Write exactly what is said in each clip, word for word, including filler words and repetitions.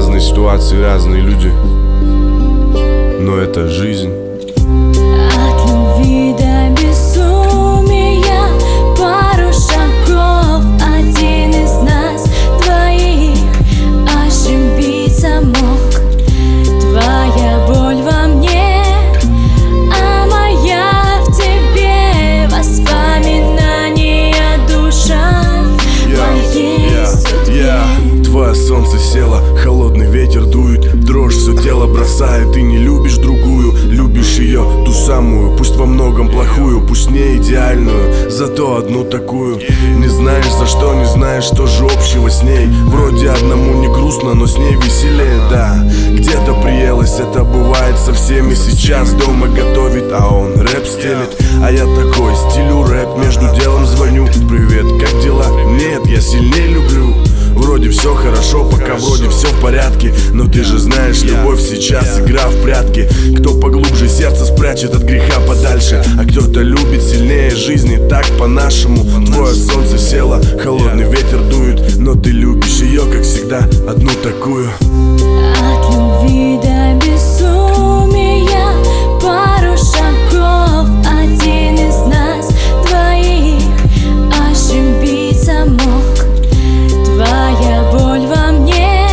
разные ситуации, разные люди, но это жизнь. От любви до безумия пару шагов, один из нас двоих ошибиться мог. Твоя боль во мне, а моя в тебе, воспоминания, душа моей судьбе. Твое солнце село, холодный ветер дует, дрожь все тело бросает. Ты не любишь другую, любишь ее, ту самую, пусть во многом плохую, пусть не идеальную, зато одну такую. Не знаешь за что, не знаешь, что же общего с ней. Вроде одному не грустно, но с ней веселее, да. Где-то приелось, это бывает со всеми. Сейчас дома готовит, а он рэп стелит. А я такой, стилю рэп, между делом звоню. Привет, как дела? Нет, я сильнее люблю. Вроде все хорошо, пока вроде все в порядке. Но ты же знаешь, любовь сейчас игра в прятки. Кто поглубже сердце спрячет от греха подальше, а кто-то любит сильнее жизни, так по-нашему. Твое солнце село, холодный ветер дует, но ты любишь ее, как всегда, одну такую. От любви до безумия пару шагов, один из нас двоих ошибиться мог. Твоя боль во мне,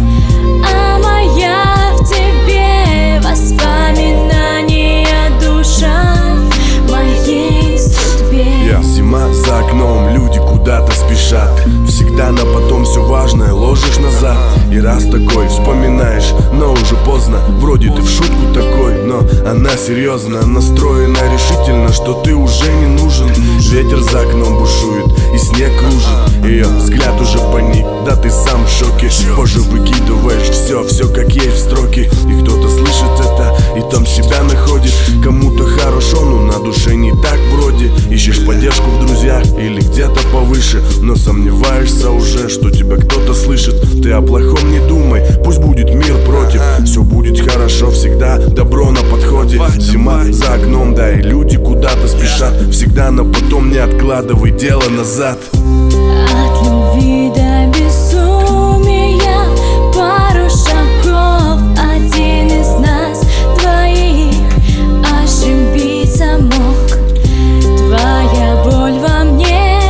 а моя в тебе, воспоминания, душа моей судьбе. yeah. Зима за окном, люди куда-то спешат. Всегда на потом все важное ложишь назад. И раз такой вспоминаешь, но уже поздно. Вроде ты в шутку такой, но она серьезно настроена решительно, что ты уже не нужен. Ветер за окном бушует и снег кружит. Ее взгляд уже паник, да ты сам в шоке. Позже выкидываешь все, все как есть в строке. И кто-то слышит это и там себя находит. Кому-то хорошо, но на душе не так вроде. Ищешь поддержку в друзьях или где-то повыше, но сомневаешься уже, что тебя кто-то слышит. Ты о плохом не думай, пусть будет мир против. Все будет хорошо, всегда добро на подходе. Зима за окном, да и люди куда-то спешат. Всегда на потом, не откладывай дело назад. От любви до безумия пару шагов, один из нас двоих ошибиться мог. Твоя боль во мне,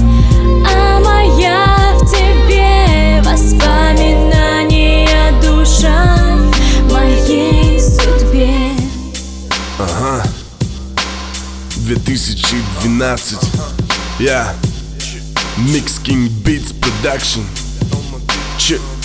а моя в тебе, воспоминания, душа моей судьбе. Ага, две тысячи двенадцать. Я yeah. Mix King Beats Production. Check.